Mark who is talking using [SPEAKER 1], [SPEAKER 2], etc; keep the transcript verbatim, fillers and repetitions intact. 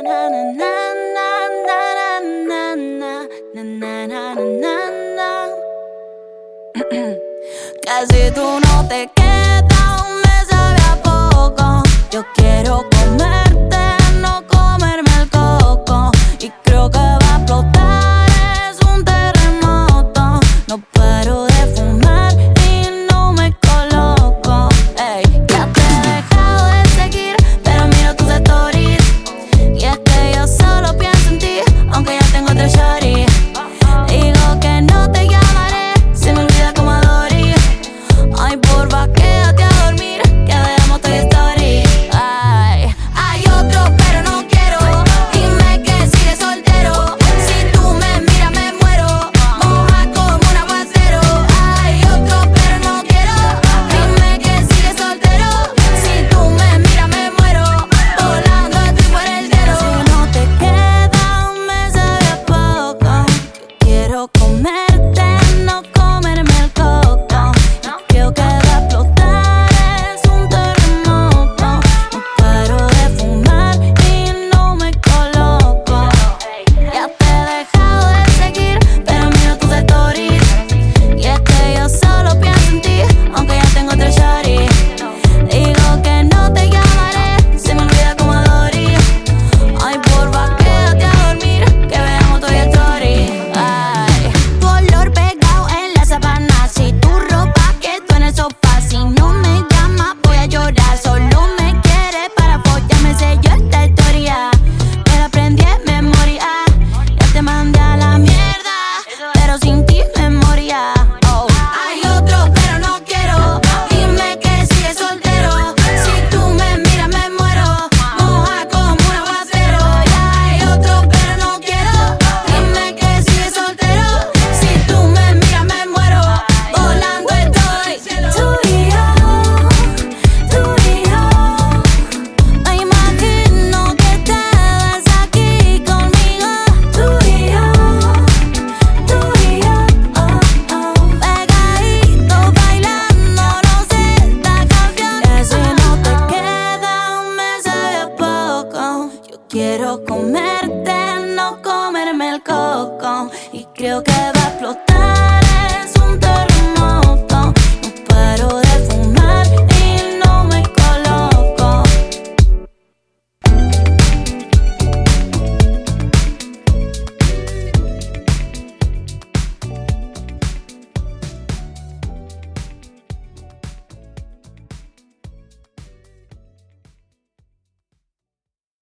[SPEAKER 1] Que si tú no te quedas me sabe a poco. Yo quiero comerte, no comerme el coco. Y creo que va a explotar, es un terremoto. No paro de fumar y no me coloco. Ey, ya te he dejado de seguir, pero miro tus stories. Y es que yo solo pienso en ti, aunque ya tengo otro shorty. Digo que no te llamaré, se me olvida como Dory. Ay, porfa, quédate a dormir, que veamos Toy Story. Ay, hay otro, pero no quiero. Dime que sigues soltero. Si tú me miras, me muero. Moja como un aguacero. Hay otro, pero no quiero. Dime que sigues soltero. Si tú me miras, me muero. Volando estoy por el cielo. Si no te quedas, me sabe a poco. Yo quiero comerte, no comerme el coco. Creo que va a explotar, es un terremoto. No paro de fumar y no me coloco. Ya te he dejado de seguir, pero miro tus stories. Y es que yo solo pienso en ti, aunque ya tengo otro shorty. Digo que no te llamaré, se me olvida como Dory. Ay, porfa, quédate a dormir, que veamos Toy Story. Ay, tu olor pegado en la sabana. Si tu ropa quedó en el sofá. Si no me llamas voy a llorar. Solo me quieres para follarme, sé yo esta historia. Me la aprendí en memoria. Ya te mandé a la mierda, pero sin ti me moría. Oh. Hay otro, pero no quiero. Dime que sigues soltero. Si tú me miras me muero. Moja como un aguacero. Ya hay otro, pero no quiero. Dime que sigues soltero. Si tú me miras me muero. Volando estoy. Tú y yo, tú y yo. Me imagino que te ves aquí conmigo. Tú y yo, tú y yo, oh, oh. Pegadito bailando, no sé esta canción. Que si no te quedas me sabe a poco. Yo quiero comerte, no comerme el coco. Y creo que va